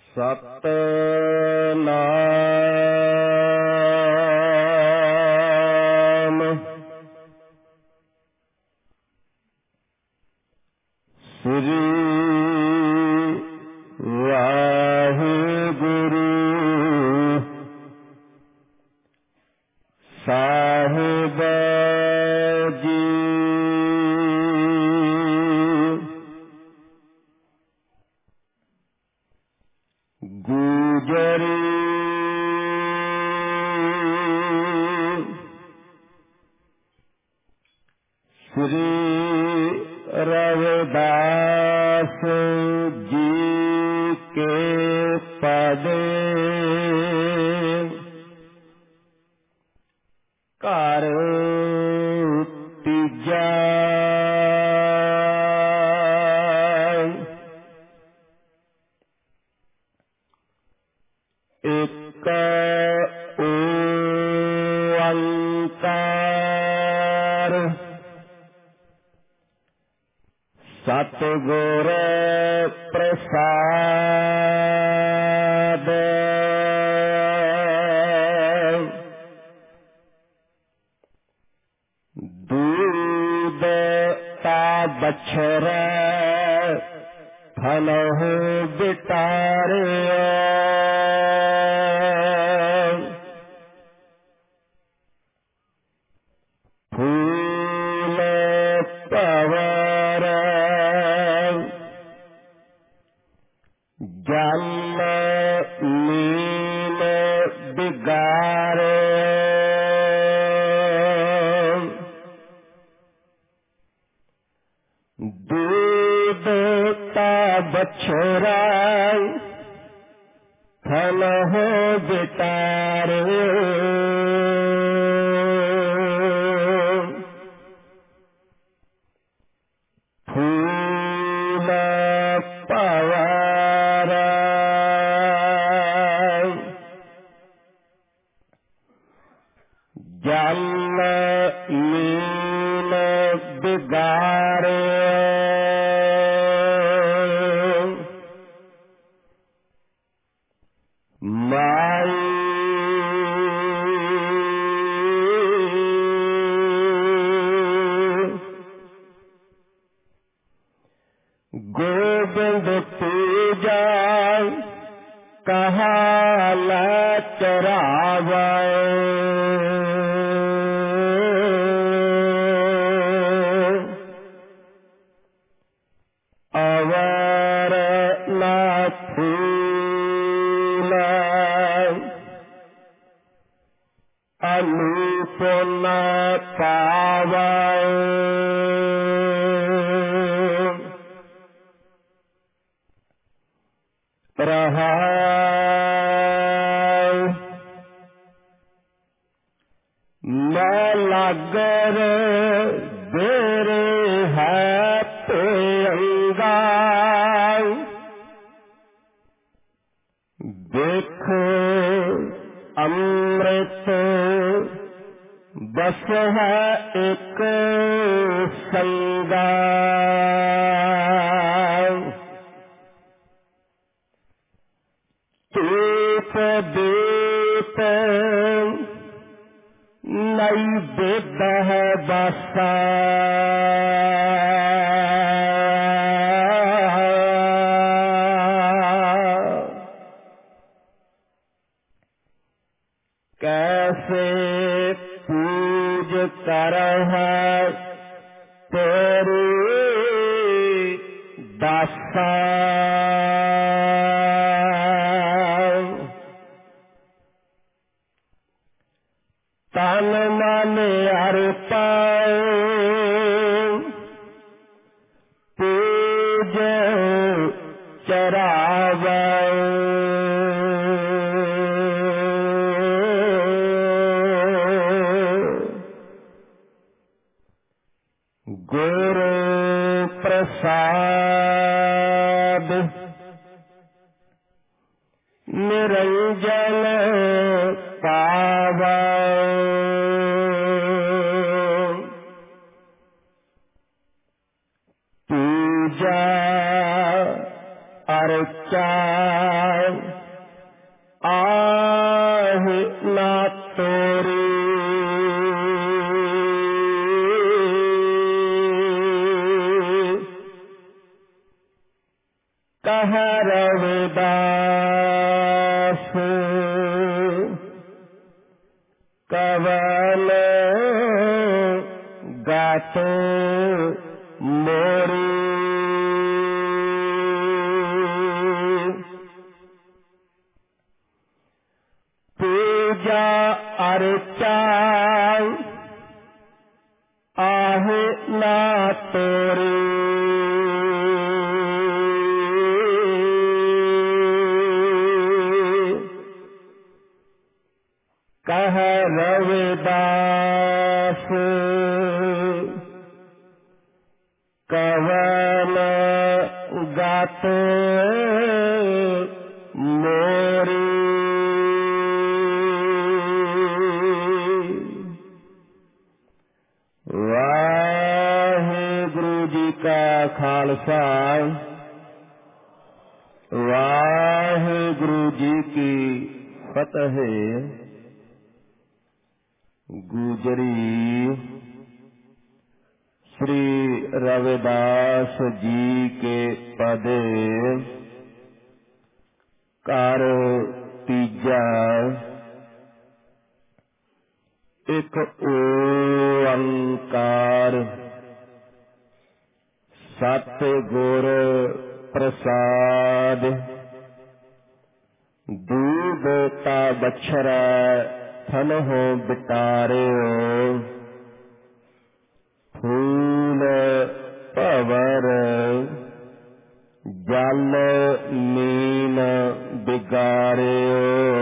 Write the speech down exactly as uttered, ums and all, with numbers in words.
सतनाम श्री वाहिगुरु साहिब जी। गुजरी श्री रविदास जी के पदे कर तीजा एक ओंकार सतगुर प्रसाद। दूध का बछड़ा फलहु बिटारे फूल पवर जल नील बिगारे दूध का बछड़ा फलहु बिटारे फूल पवार जल नील बिगारे माई गोविंद पूजा कहा न चरावे अवर न फूल अनूप न पावे रहा मैं लागर देरे है पेंगा देखो अमृत बस है एक संगा तूप दीप नैवेद्य है बसा कैसे पूज कर है तेरी दासा तन मन अर्पण पूज चरावे गुरु प्रसाद निरंजन पावे पूजा अर्चना चाय आहे ना तोरी कह रविदास कवन गाते मोरी पूजा अर्चा आहे ना तोरी कह रविदास कवन गाते मोरी। वाहिगुरु जी का खालसा वाहिगुरु जी की फतेह। गुजरी श्री रविदास जी के पदे कर तीजा एक ओंकार सतगुर प्रसाद दूध का बछड़ा थन हो बिटारियो फूल पवर जल मीन बिगारियो